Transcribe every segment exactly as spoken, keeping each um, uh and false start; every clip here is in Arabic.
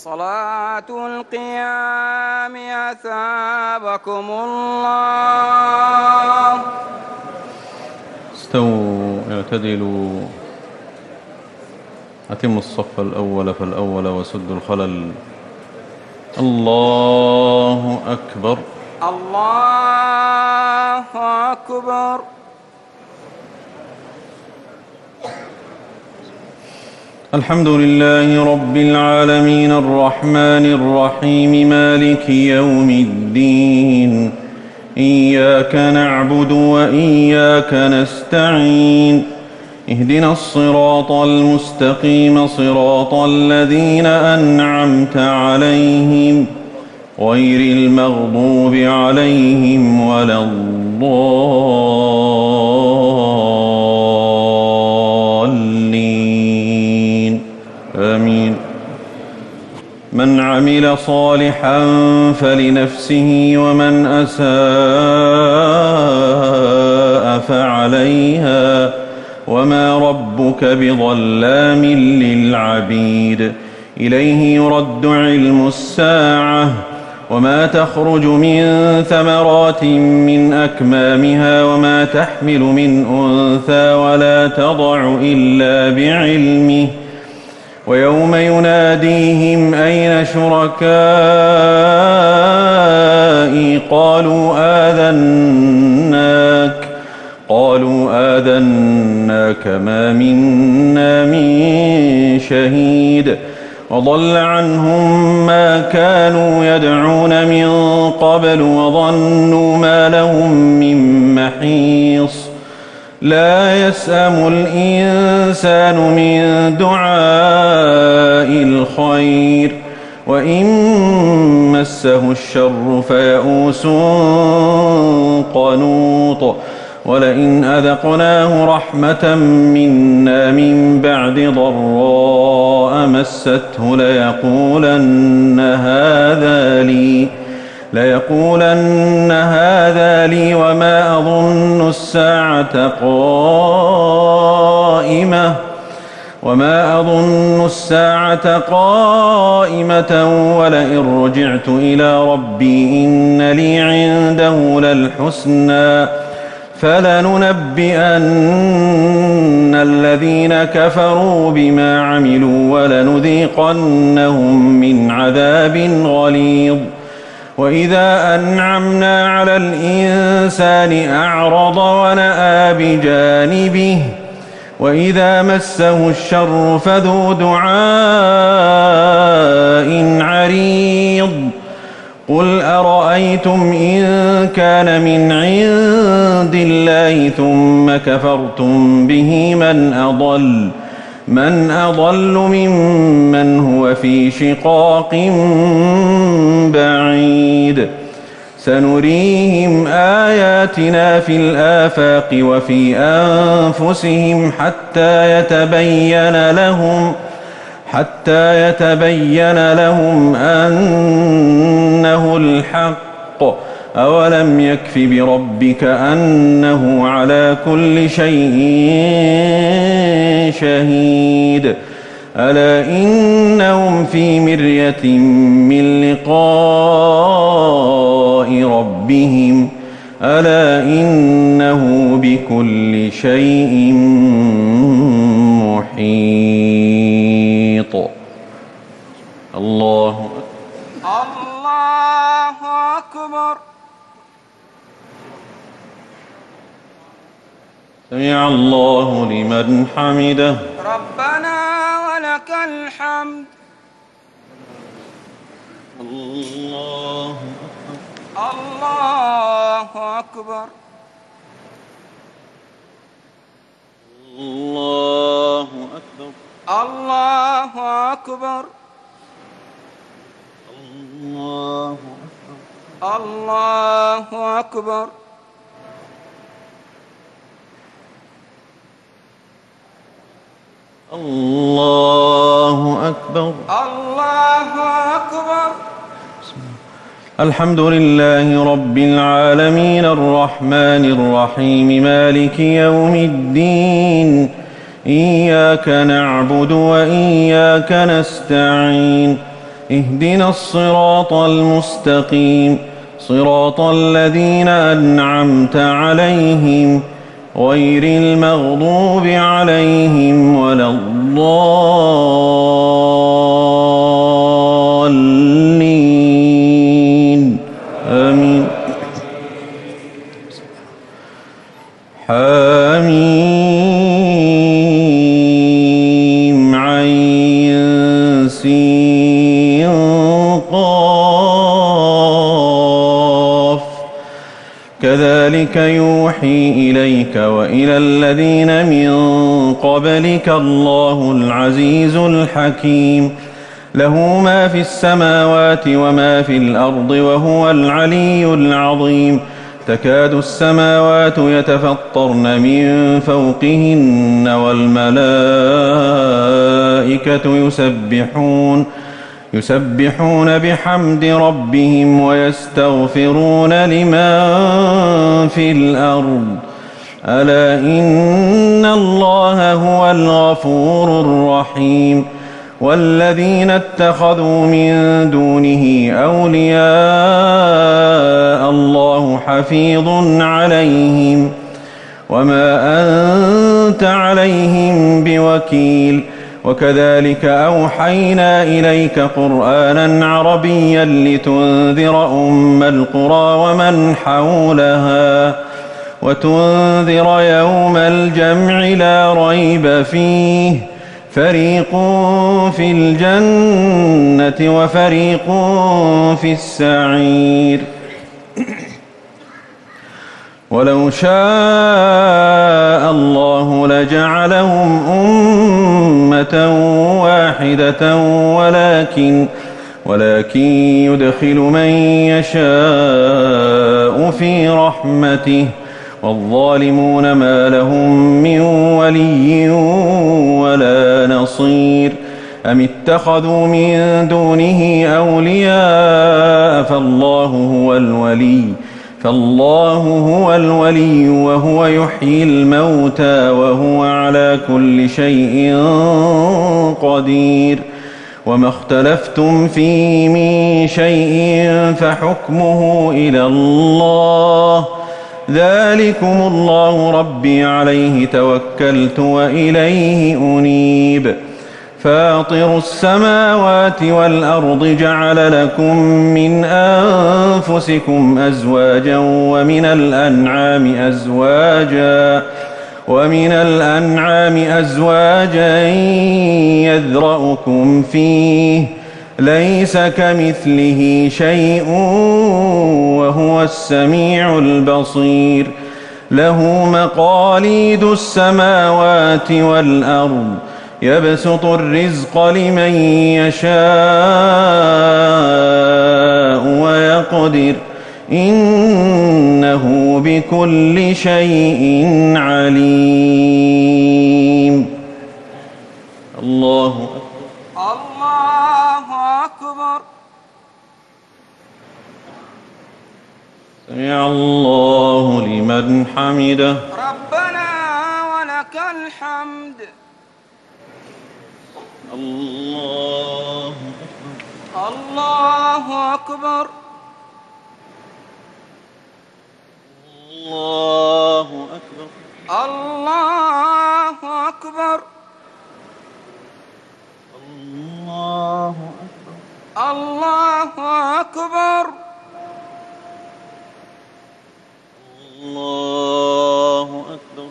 صلاة القيام أثابكم الله. استووا اعتدلوا، أتموا الصف الأول فالأول وسدوا الخلل. الله أكبر. الله أكبر. الحمد لله رب العالمين الرحمن الرحيم مالك يوم الدين، إياك نعبد وإياك نستعين، اهدنا الصراط المستقيم صراط الذين أنعمت عليهم غير المغضوب عليهم ولا الضالين آمين. من عمل صالحا فلنفسه ومن أساء فعليها وما ربك بظلام للعبيد. إليه يرد علم الساعة وما تخرج من ثمرات من أكمامها وما تحمل من أنثى ولا تضع إلا بعلمه. ويوم يناديهم أين شركائي قالوا آذناك قالوا آذناك ما منا من شهيد. وضل عنهم ما كانوا يدعون من قبل وظنوا ما لهم من محيص. لا يسأم الإنسان من دعاء الخير وإن مسه الشر فيئوس قنوط. ولئن أذقناه رحمة منا من بعد ضراء مسته ليقولن هذا لي ليقولن هذا لي وما أظن الساعة قائمة وما أظن الساعة قائمة ولئن رجعت إلى ربي إن لي عنده للحسنى فلننبئن الذين كفروا بما عملوا ولنذيقنهم من عذاب غليظ. وإذا أنعمنا على الإنسان أعرض ونأى بجانبه وإذا مسه الشر فذو دعاء عريض. قل أرأيتم إن كان من عند الله ثم كفرتم به من أضل من أضل ممن هو في شقاق بعيد. سنريهم آياتنا في الآفاق وفي أنفسهم حتى يتبين لهم حتى يتبين لهم أنه الحق. أولم يكف بربك أنه على كل شيء شهيد. ألا إنهم في مرية من لقاء ربهم ألا إنه بكل شيء محيط. الله الله أكبر. سمع الله لمن حمده. ربنا ولك الحمد. الله الله أكبر. الله أكبر. الله أكبر. الله أكبر. الله أكبر. الله أكبر. الله أكبر. الحمد لله رب العالمين الرحمن الرحيم مالك يوم الدين، إياك نعبد وإياك نستعين، اهدنا الصراط المستقيم صراط الذين أنعمت عليهم غير المغضوب عليهم ولا الضالين آمين. حميم عين سين قاف كذلك يوحي إليك وإلى الذين من قبلك الله العزيز الحكيم له ما في السماوات وما في الأرض وهو العلي العظيم تكاد السماوات يتفطرن من فوقهن والملائكة يسبحون يسبحون بحمد ربهم ويستغفرون لمن في الأرض ألا إن الله هو الغفور الرحيم والذين اتخذوا من دونه أولياء الله حفيظ عليهم وما أنت عليهم بوكيل وكذلك أوحينا إليك قرآنا عربيا لتنذر أم القرى ومن حولها وتنذر يوم الجمع لا ريب فيه فريق في الجنة وفريق في السعير ولو شاء الله لجعلهم أمة واحدة ولكن ولكن يدخل من يشاء في رحمته والظالمون ما لهم من ولي ولا نصير أم اتخذوا من دونه أولياء فالله هو الولي فالله هو الولي وهو يحيي الموتى وهو على كل شيء قدير وما اختلفتم فيه من شيء فحكمه إلى الله ذلكم الله ربي عليه توكلت وإليه أنيب فاطر السماوات والأرض جعل لكم من أنفسكم أزواجا ومن الأنعام أزواجا ومن الأنعام أزواجا يذرأكم فيه ليس كمثله شيء وهو السميع البصير له مقاليد السماوات والأرض يبسط الرزق لمن يشاء ويقدر إنه بكل شيء عليم. الله الله أكبر. سمع الله لمن حمده. ربنا ولك الحمد. الله الله أكبر. الله أكبر. الله أكبر. الله أكبر. الله أكبر. الله أكبر.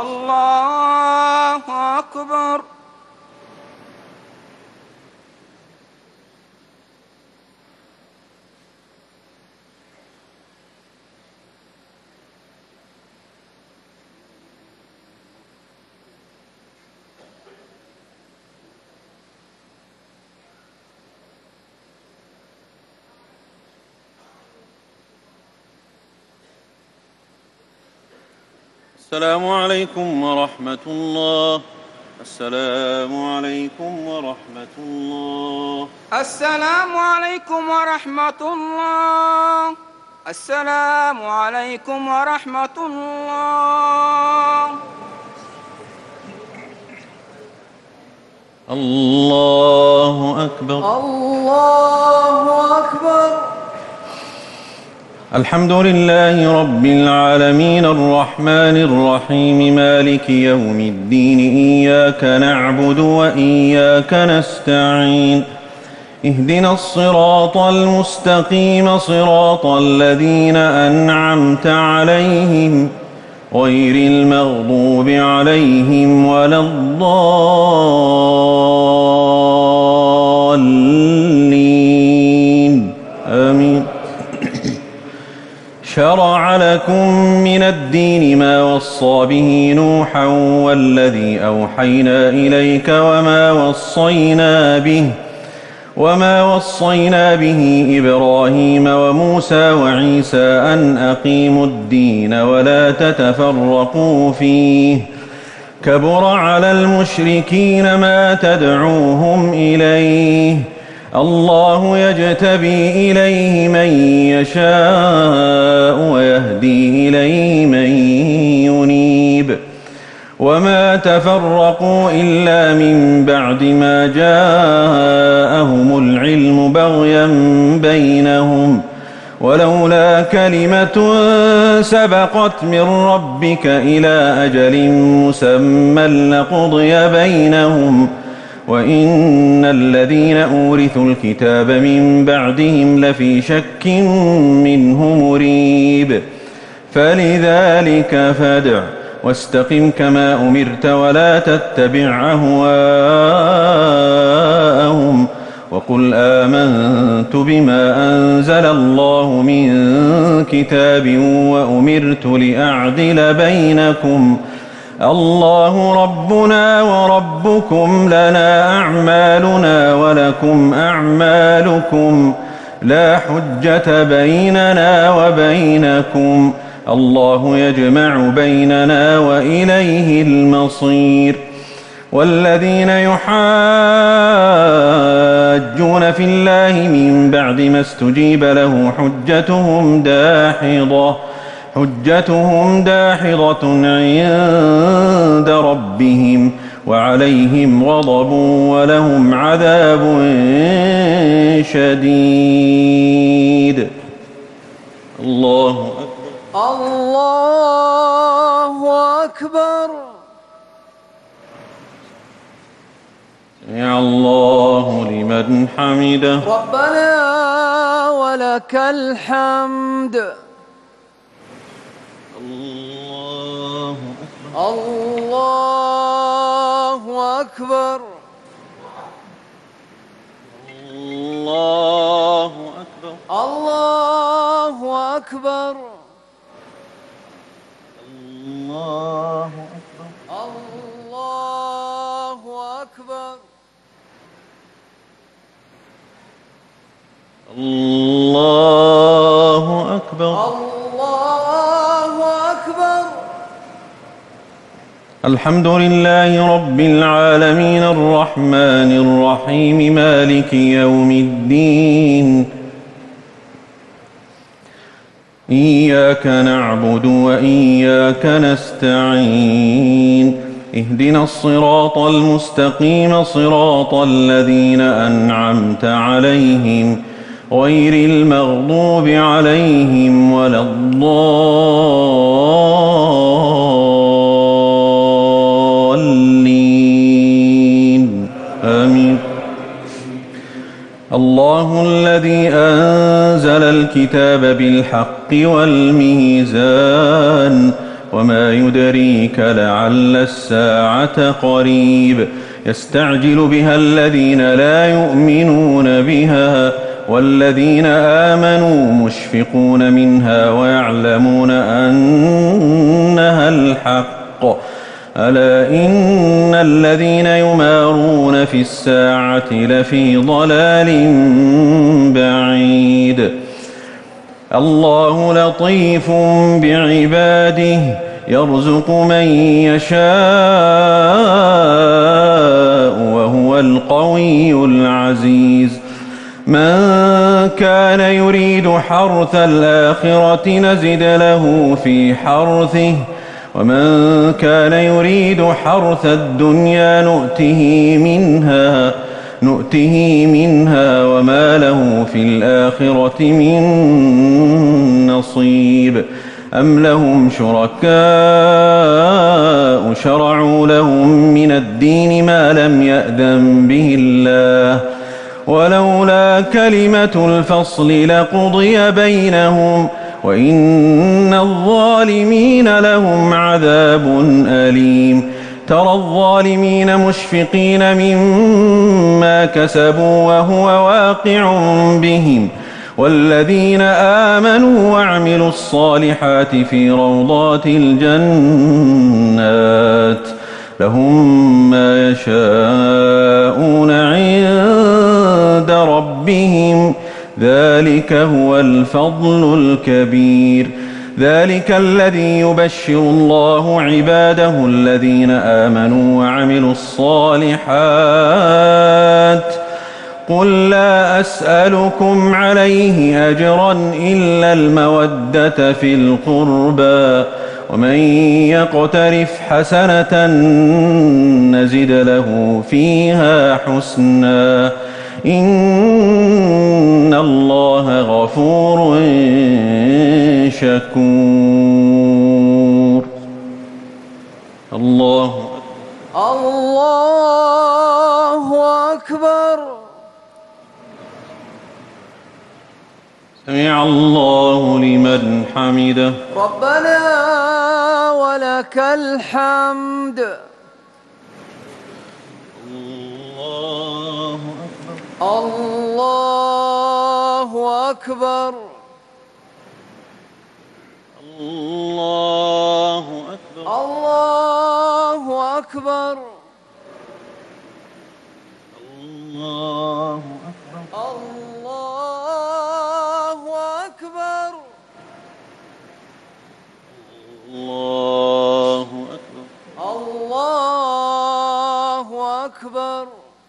الله أكبر. السلام عليكم ورحمة الله. السلام عليكم ورحمة الله. السلام عليكم ورحمة الله. السلام عليكم ورحمة الله. الله الله أكبر. الله أكبر. الحمد لله رب العالمين الرحمن الرحيم مالك يوم الدين إياك نعبد وإياك نستعين اهدنا الصراط المستقيم صراط الذين أنعمت عليهم غير المغضوب عليهم ولا الضالين آمين. شرع لكم من الدين ما وصى به نوحا والذي أوحينا إليك وما وصينا به وما وصينا به إبراهيم وموسى وعيسى أن أقيموا الدين ولا تتفرقوا فيه كبر على المشركين ما تدعوهم إليه الله يجتبي إليه من يشاء ويهدي إليه من ينيب وما تفرقوا إلا من بعد ما جاءهم العلم بغيا بينهم ولولا كلمة سبقت من ربك إلى أجل مسمى لقضي بينهم وإن الذين أورثوا الكتاب من بعدهم لفي شك منه مريب فلذلك فادع واستقم كما أمرت ولا تتبع أهواءهم وقل آمنت بما أنزل الله من كتاب وأمرت لأعدل بينكم الله ربنا وربكم لنا أعمالنا ولكم أعمالكم لا حجة بيننا وبينكم الله يجمع بيننا وإليه المصير والذين يحاجون في الله من بعد ما استجيب له حجتهم داحضة حجتهم داحضة عند ربهم وعليهم غضب ولهم عذاب شديد. الله أكبر. الله أكبر. سمع الله لمن حمده. ربنا ولك الحمد. الله أكبر. الله أكبر. الله أكبر. الله أكبر. الله أكبر. الله أكبر. الله أكبر. الله أكبر. الحمد لله رب العالمين الرحمن الرحيم مالك يوم الدين إياك نعبد وإياك نستعين اهدنا الصراط المستقيم صراط الذين أنعمت عليهم غير المغضوب عليهم ولا الضالين آمين. الله الذي أنزل الكتاب بالحق والميزان وما يدريك لعل الساعة قريب يستعجل بها الذين لا يؤمنون بها والذين آمنوا مشفقون منها ويعلمون أنها الحق ألا إن الذين يمارون في الساعة لفي ضلال بعيد. الله لطيف بعباده يرزق من يشاء وهو القوي العزيز. من كان يريد حرث الآخرة نزد له في حرثه ومن كان يريد حرث الدنيا نؤته منها نؤته منها وما له في الآخرة من نصيب أم لهم شركاء شرعوا لهم من الدين ما لم يأذن به الله ولولا كلمة الفصل لقضي بينهم وإن الظالمين لهم عذاب أليم ترى الظالمين مشفقين مما كسبوا وهو واقع بهم والذين آمنوا وعملوا الصالحات في روضات الجنات لهم ما يشاءون عند ربهم ذلك هو الفضل الكبير ذلك الذي يبشر الله عباده الذين آمنوا وعملوا الصالحات قل لا أسألكم عليه أجرا إلا المودة في القربى ومن يقترف حسنة نزد له فيها حسنا إن الله غفور شكور. الله الله أكبر. سمع الله لمن حمده. ربنا ولك الحمد. الله أكبر. الله أكبر. الله أكبر. الله أكبر. الله أكبر. الله أكبر. الله أكبر. الله أكبر.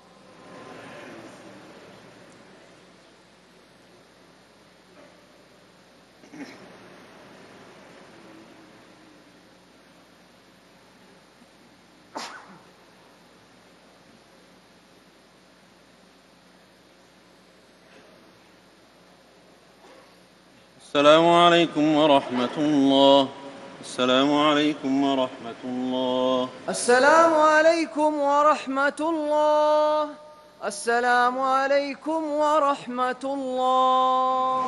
السلام عليكم ورحمة الله. السلام عليكم ورحمة الله. السلام عليكم ورحمة الله. السلام عليكم ورحمة الله.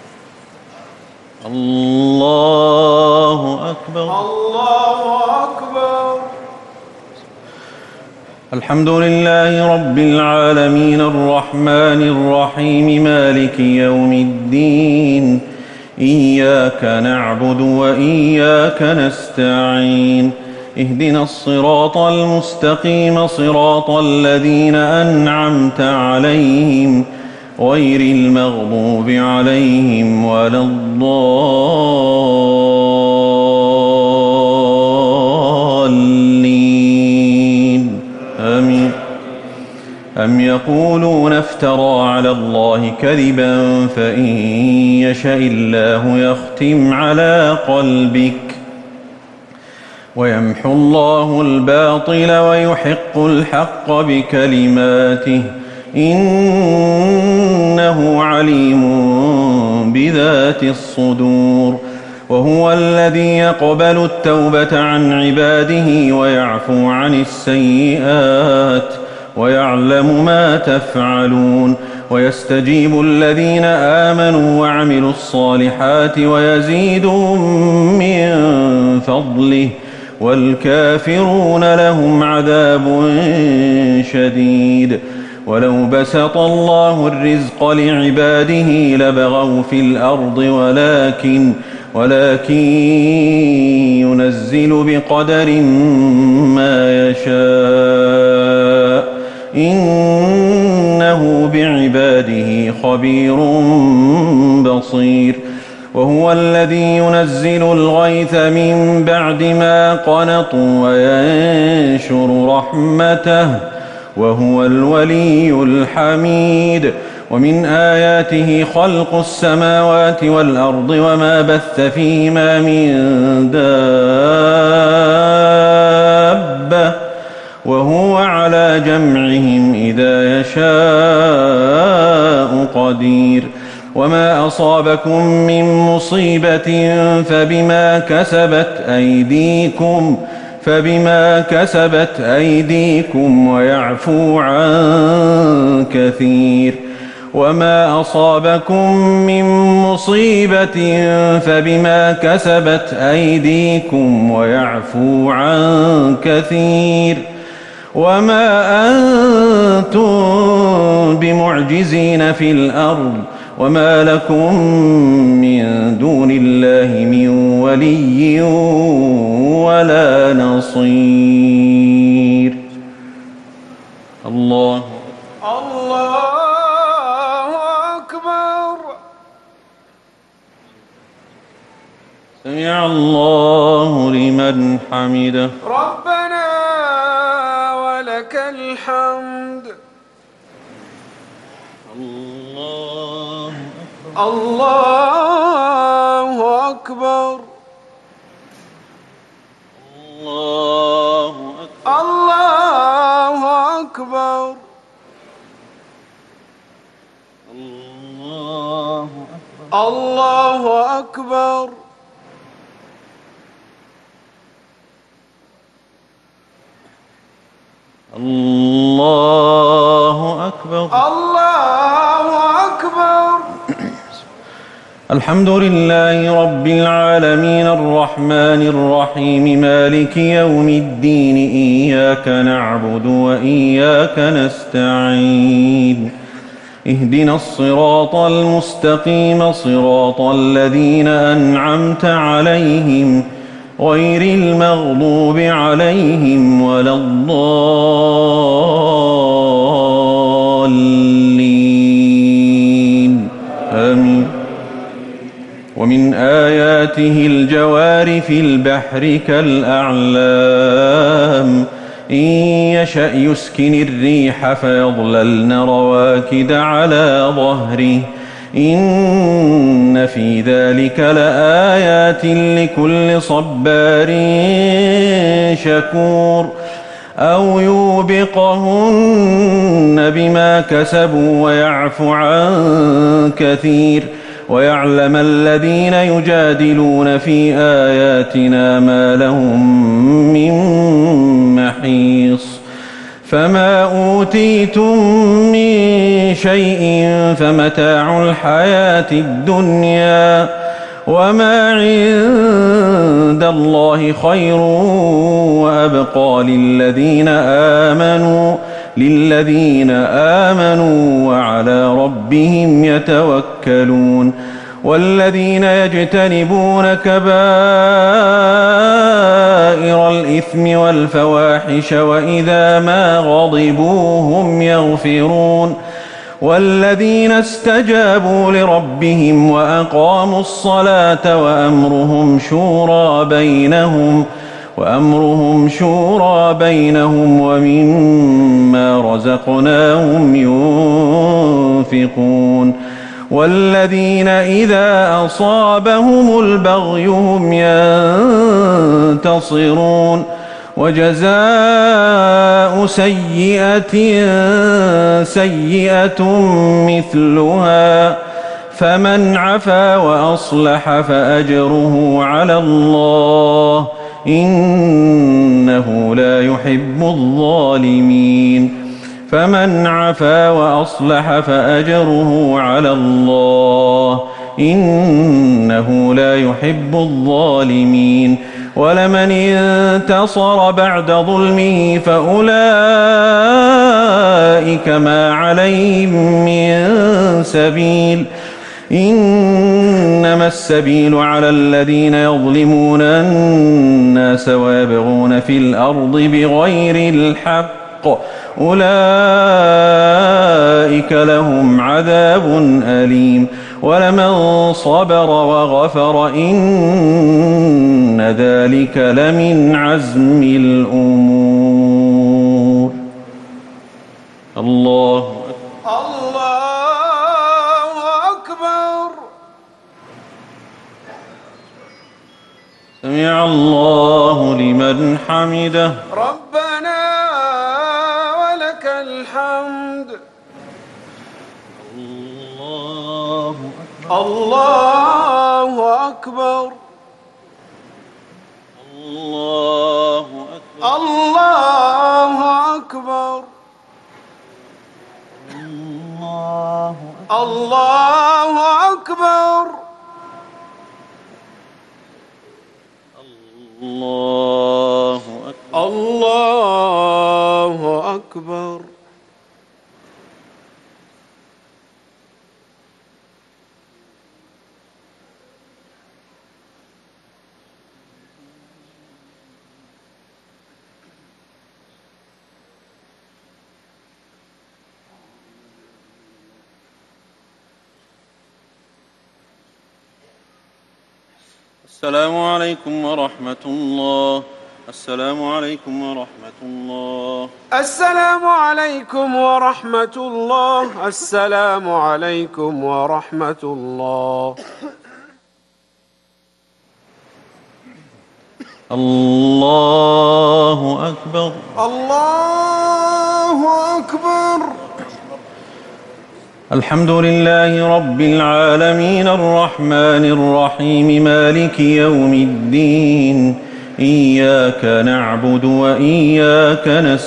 الله أكبر. الله أكبر. الحمد لله رب العالمين الرحمن الرحيم مالك يوم الدين إياك نعبد وإياك نستعين اهدنا الصراط المستقيم صراط الذين أنعمت عليهم غير المغضوب عليهم ولا الضالين آمين. أم يقولون افترى على الله كذبا فإن يشاء الله يختم على قلبك ويمحو الله الباطل ويحق الحق بكلماته إنه عليم بذات الصدور وهو الذي يقبل التوبة عن عباده ويعفو عن السيئات ويعلم ما تفعلون ويستجيب الذين آمنوا وعملوا الصالحات ويزيدهم من فضله والكافرون لهم عذاب شديد ولو بسط الله الرزق لعباده لبغوا في الأرض ولكن ولكن ينزل بقدر ما يشاء إنه بعباده خبير بصير وهو الذي ينزل الغيث من بعد ما قنطوا وينشر رحمته وهو الولي الحميد ومن آياته خلق السماوات والأرض وما بث فيهما من دابة وهو على جمعهم إذا يشاء قدير وما أصابكم من مصيبة فبما كسبت أيديكم فبما كسبت أيديكم ويعفو عن كثير وما أصابكم من مصيبة فبما كسبت أيديكم ويعفو عن كثير وما أنتم بمعجزين في الأرض وما لكم من دون الله من ولي ولا نصير. الله الله أكبر. سمع الله لمن حمده. ربنا ولك الحمد. الله الله أكبر. الله أكبر. الله أكبر. الله أكبر. الله أكبر. الله أكبر. الله أكبر. الحمد لله رب العالمين الرحمن الرحيم مالك يوم الدين إياك نعبد وإياك نستعين اهدنا الصراط المستقيم صراط الذين أنعمت عليهم غير المغضوب عليهم ولا الضالين آمين. ومن آياته الجوار في البحر كالأعلام إن يشأ يسكن الريح فيظللن رواكد على ظهره إن في ذلك لآيات لكل صبار شكور أو يوبقهن بما كسبوا ويعفو عن كثير ويعلم الذين يجادلون في آياتنا ما لهم من محيص فما أوتيتم من شيء فمتاع الحياة الدنيا وما عند الله خير وأبقى للذين آمنوا للذين آمنوا وعلى ربهم يتوكلون والذين يجتنبون كبائر الإثم والفواحش وإذا ما غضبوا هم يغفرون والذين استجابوا لربهم وأقاموا الصلاة وأمرهم شورى بينهم وأمرهم شورى بينهم ومما رزقناهم ينفقون والذين إذا أصابهم البغي هم ينتصرون وجزاء سيئة سيئة مثلها فمن عفا وأصلح فأجره على الله إنه لا يحب الظالمين فمن عفا وأصلح فأجره على الله إنه لا يحب الظالمين ولمن انتصر بعد ظلمه فأولئك ما عليهم من سبيل إنما السبيل على الذين يظلمون الناس ويبغون في الأرض بغير الحق أولئك لهم عذاب أليم ولمن صبر وغفر إن ذلك لمن عزم الأمور. الله الله أكبر. سمع الله لمن حمده. ربنا الحمد. الله أكبر. الله أكبر. الله أكبر. الله أكبر. الله أكبر. الله أكبر. الله أكبر. السلام عليكم ورحمة الله. السلام عليكم ورحمة الله. السلام عليكم ورحمة الله. السلام عليكم ورحمة الله. الله أكبر. الله أكبر. الحمد لله رب العالمين الرحمن الرحيم مالك يوم الدين إياك نعبد وإياك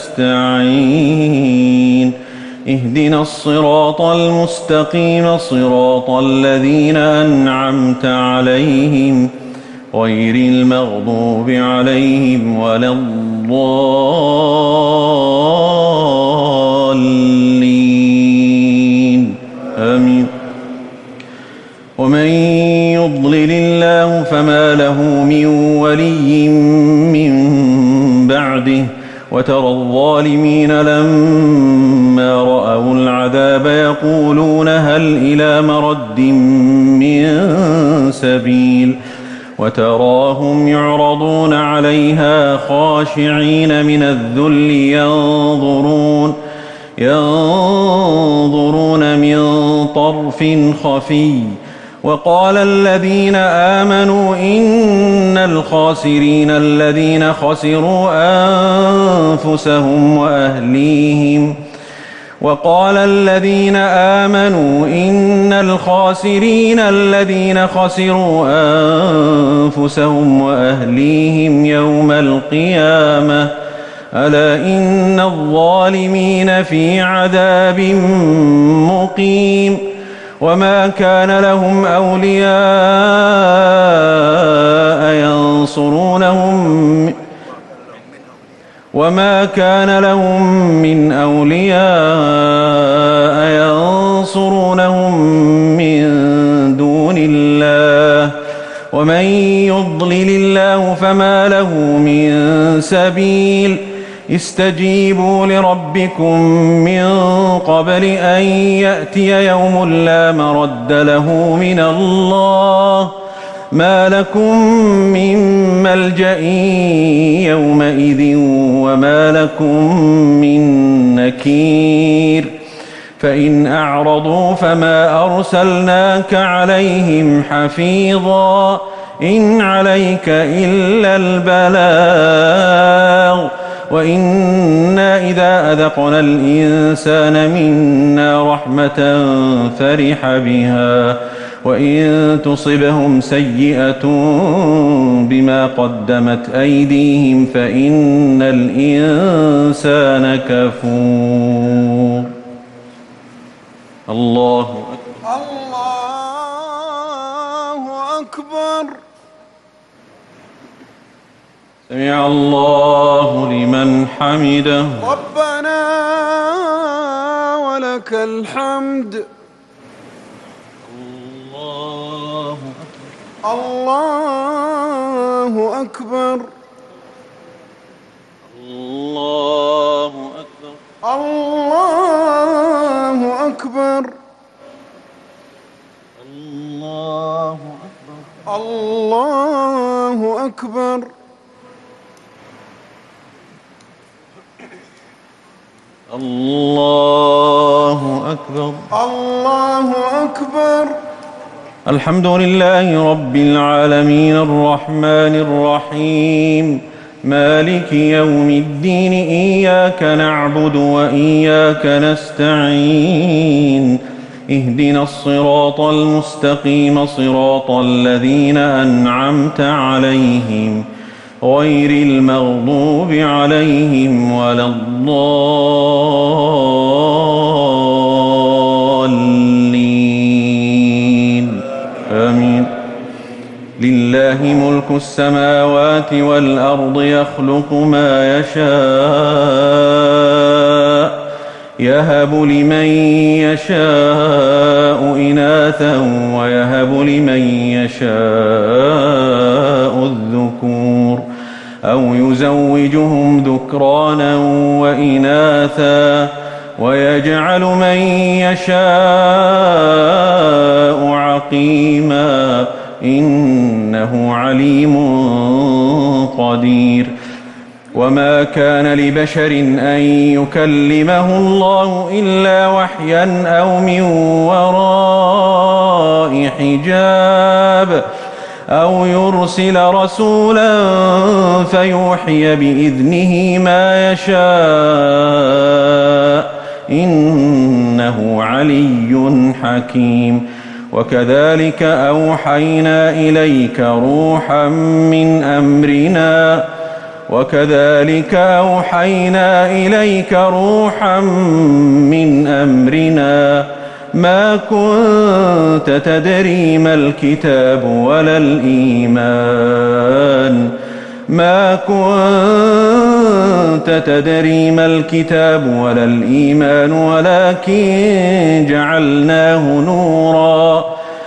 نستعين اهدنا الصراط المستقيم صراط الذين أنعمت عليهم غير المغضوب عليهم ولا الضالين آمين. ومن يضلل الله فما له من ولي من بعده وترى الظالمين لما رأوا العذاب يقولون هل إلى مرد من سبيل وتراهم يعرضون عليها خاشعين من الذل ينظرون ينظرون من طرف خفي وقال الذين آمنوا إن الخاسرين الذين خسروا أنفسهم وأهليهم وقال الذين آمنوا إن الخاسرين الذين خسروا أنفسهم وأهليهم يوم القيامة ألا إن الظالمين في عذاب مقيم وما كان لهم أولياء ينصرونهم وما كان لهم من أولياء ينصرونهم من دون الله ومن يضلل الله فما له من سبيل استجيبوا لربكم من قبل أن يأتي يوم لا مرد له من الله ما لكم من ملجأ يومئذ وما لكم من نكير فإن أعرضوا فما أرسلناك عليهم حفيظا إن عليك إلا البلاغ وإنا إذا أذقنا الإنسان منا رحمة فرح بها وإن تصبهم سيئة بما قدمت أيديهم فإن الإنسان كفور. الله أكبر. الله أكبر. سمع الله لمن حمده. ربنا ولك الحمد. الله أكبر. الله أكبر. الله أكبر. الله أكبر. الله أكبر. الله أكبر. الله أكبر. الله أكبر. الحمد لله رب العالمين الرحمن الرحيم مالك يوم الدين إياك نعبد وإياك نستعين اهدنا الصراط المستقيم صراط الذين أنعمت عليهم غير المغضوب عليهم ولا الضالين آمين. لله ملك السماوات والأرض يخلق ما يشاء يهب لمن يشاء إناثا ويهب لمن يشاء الذكور أو يزوجهم ذكرانا وإناثا ويجعل من يشاء عقيما إنه عليم قدير. وما كان لبشر أن يكلمه الله إلا وحيا أو من وراء حجاب أو يرسل رسولا فيوحي بإذنه ما يشاء إنه علي حكيم. وكذلك أوحينا إليك روحا من أمرنا وكذلك أوحينا إليك روحا من أمرنا ما كنت تدري ما الكتاب ولا الإيمان ما كنت تدري ما الكتاب ولا الإيمان ولكن جعلناه نورا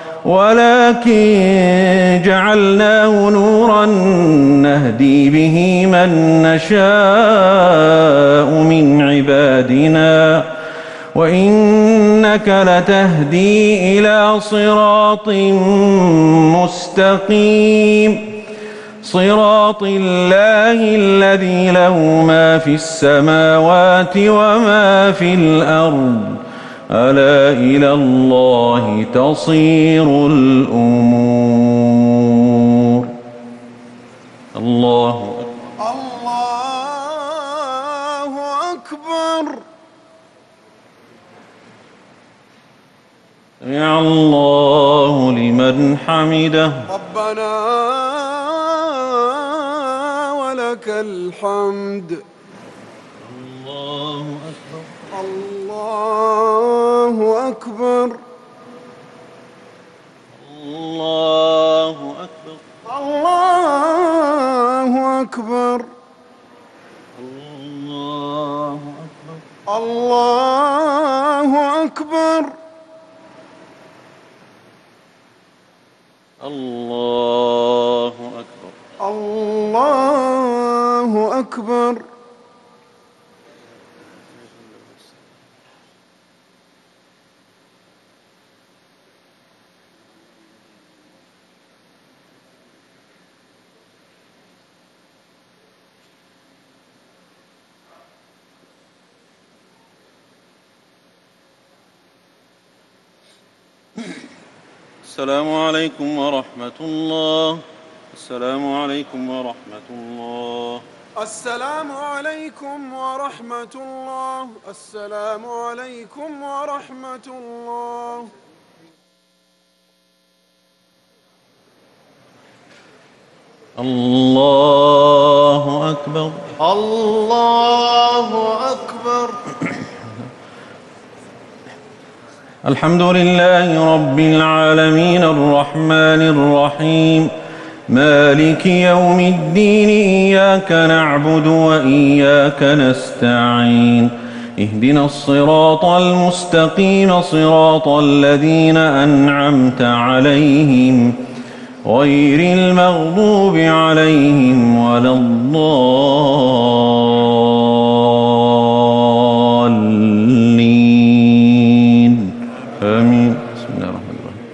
ولكن جعلناه نورا نهدي به من نشاء من عبادنا وإنك لتهدي إلى صراط مستقيم صراط الله الذي له ما في السماوات وما في الأرض ألا إلى الله تصير الأمور. الله الله أكبر. سمع الله لمن حمده. ربنا ولك الحمد. الله أكبر. الله أكبر. الله أكبر. الله أكبر. الله أكبر. الله أكبر. الله أكبر. الله أكبر. السلام عليكم ورحمة الله. السلام عليكم ورحمة الله. السلام عليكم ورحمة الله. السلام عليكم ورحمة الله. الله أكبر. الله أكبر. الحمد لله رب العالمين الرحمن الرحيم مالك يوم الدين إياك نعبد وإياك نستعين اهدنا الصراط المستقيم صراط الذين أنعمت عليهم غير المغضوب عليهم ولا الضالين آمين. بسم الله الرحمن الرحيم.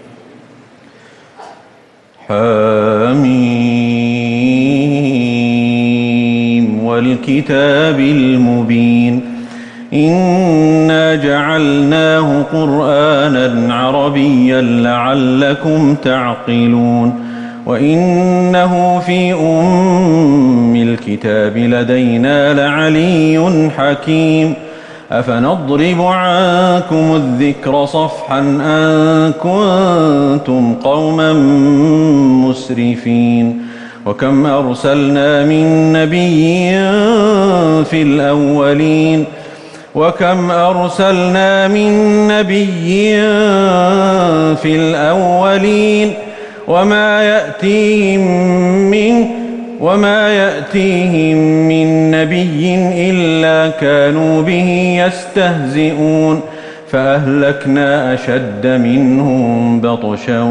حميم والكتاب المبين إنا جعلناه قرآنا عربيا لعلكم تعقلون وإنه في أم الكتاب لدينا لعلي حكيم. أفنضرب عنكم الذكر صفحا أن كنتم قوما مسرفين. وكم أرسلنا من نبي في الأولين وكم أرسلنا من نبي في الأولين وما يأتيهم من وما يأتيهم من نبي إلا كانوا به يستهزئون. فأهلكنا أشد منهم بطشا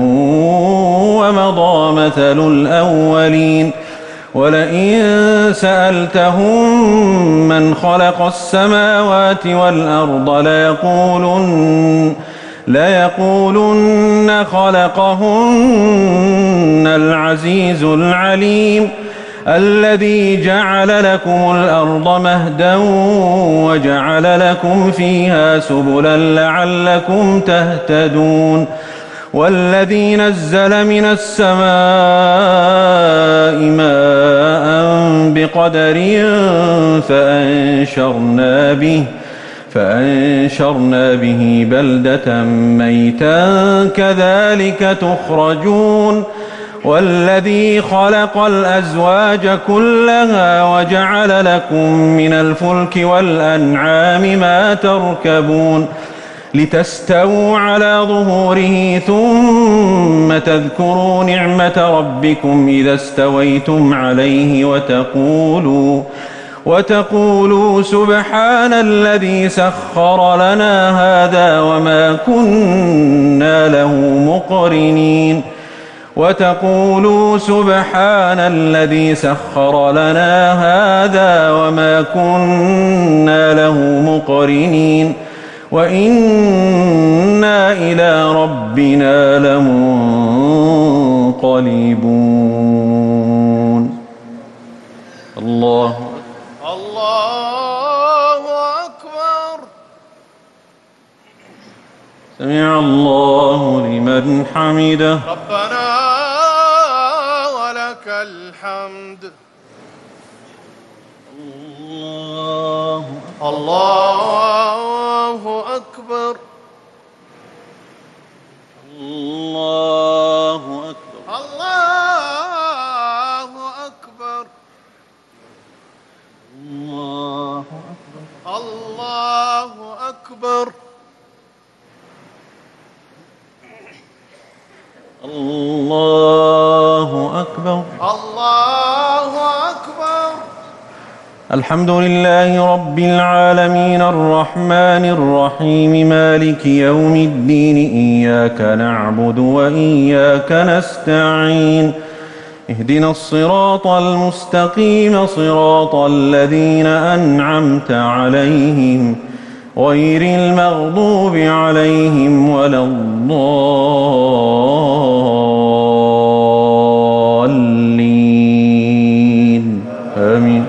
ومضى مثل الأولين. ولئن سألتهم من خلق السماوات والأرض ليقولن ليقولن خلقهن العزيز العليم الذي جعل لكم الأرض مهدا وجعل لكم فيها سبلا لعلكم تهتدون. والذي نزل من السماء ماء بقدر فأنشرنا به فأنشرنا به بلدة ميتا كذلك تخرجون. والذي خلق الأزواج كلها وجعل لكم من الفلك والأنعام ما تركبون لتستووا على ظهوره ثم تذكروا نعمة ربكم إذا استويتم عليه وتقولوا وتقولوا سبحان الذي سخر لنا هذا وما كنا له مقرنين وتقولوا سبحان الذي سخر لنا هذا وما كنا له مقرنين وإنا إلى ربنا لمنقلبون. الله الله أكبر. سمع الله لمن حمده. ربنا ولك الحمد. الله الله أكبر. الله أكبر. الله أكبر. الله أكبر. الله أكبر. الله أكبر. الله أكبر. الحمد لله رب العالمين الرحمن الرحيم مالك يوم الدين إياك نعبد وإياك نستعين اهدنا الصراط المستقيم صراط الذين أنعمت عليهم غير المغضوب عليهم ولا الضالين آمين.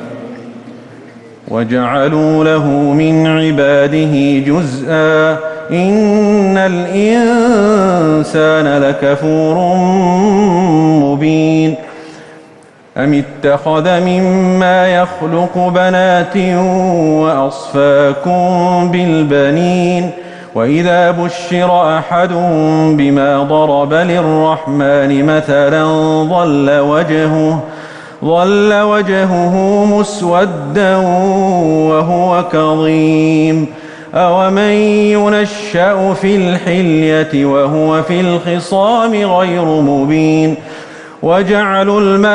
وجعلوا له من عباده جزءا إن الإنسان لكفور مبين. أم اتخذ مما يخلق بنات وأصفاكم بالبنين وإذا بشر أحدهم بما ضرب للرحمن مثلا ظل وجهه ظل وجهه مسودا وهو كظيم أومن ينشأ في الحلية وهو في الخصام غير مبين. وجعلوا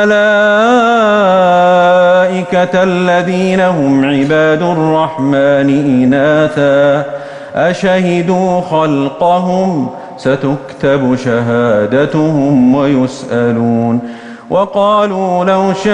الملائكة الذين هم عباد الرحمن إناثا أشهدوا خلقهم ستكتب شهادتهم ويسألون. وقالوا لو شاء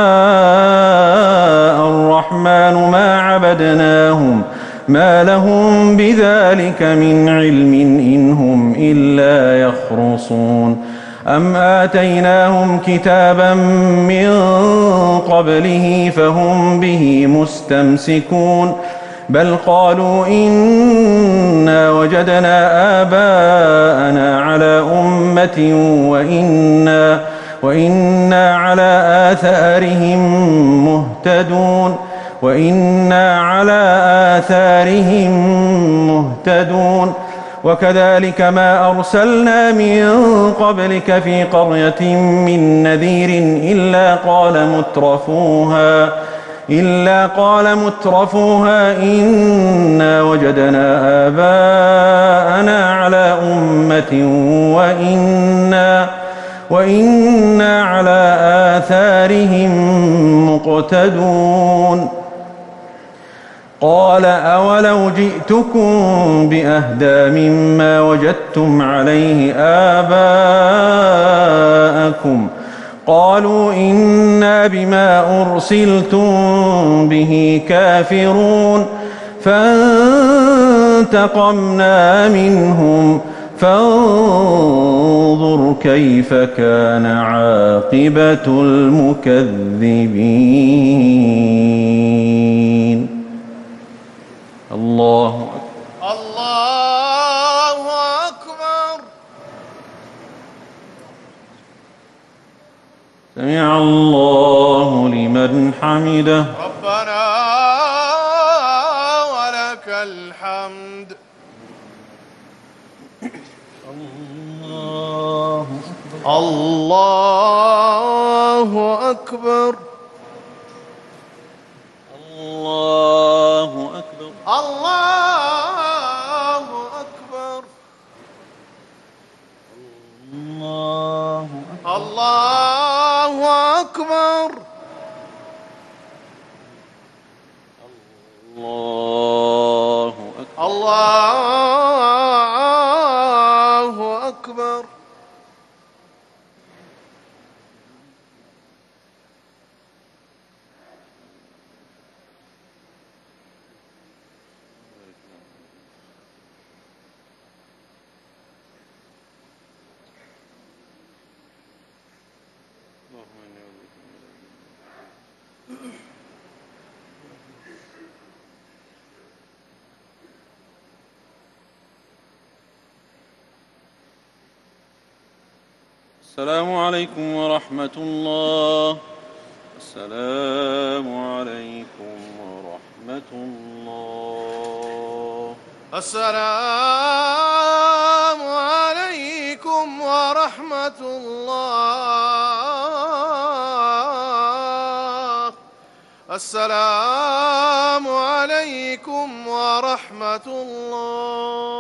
الرحمن ما عبدناهم ما لهم بذلك من علم إن هم إلا يخرصون. أم آتيناهم كتابا من قبله فهم به مستمسكون بل قالوا إنا وجدنا آباءنا على أمة وإنا وإنا على آثارهم مهتدون وإنا على آثارهم مهتدون وكذلك ما أرسلنا من قبلك في قرية من نذير إلا قال مترفوها إلا قال مترفوها إنا وجدنا آباءنا على أمة وإنا وإنا على آثارهم مقتدون قال أولو جئتكم بأهدى مما وجدتم عليه آباءكم قالوا إنا بما أرسلتم به كافرون فانتقمنا منهم فانظر كيف كان عاقبة المكذبين. الله أكبر. الله أكبر. سمع الله لمن حمده. ربنا ولك الحمد. الله أكبر. الله أكبر. الله أكبر. الله أكبر. الله أكبر. الله أكبر. الله أكبر. الله أكبر. السلام عليكم ورحمة الله. السلام عليكم ورحمة الله. السلام عليكم ورحمة الله. السلام عليكم ورحمة الله.